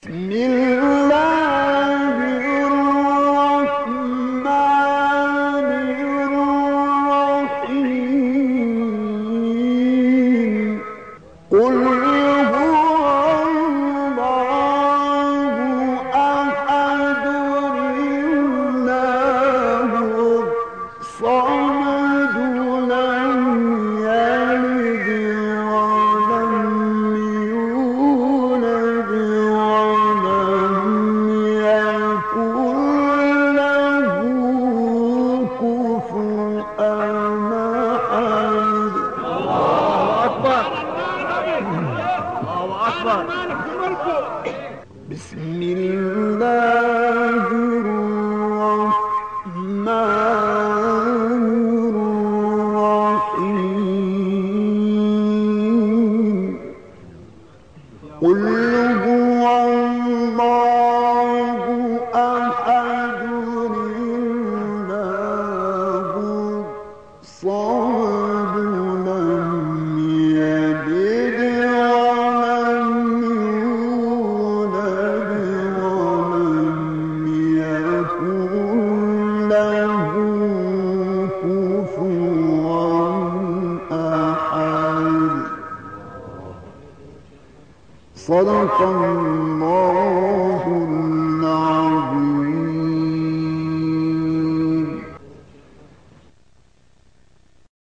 بسم الله الرحمن الرحيم قل هو الله أحد الله الصمد لم يلد ولم يولد ولم يكن له كفوا أحد. بسم الله الرحمن الرحيم قل هو الله أحد الله الصمد لم يلد ولم يولد ولم يكن له كفوا أحد. صدق الله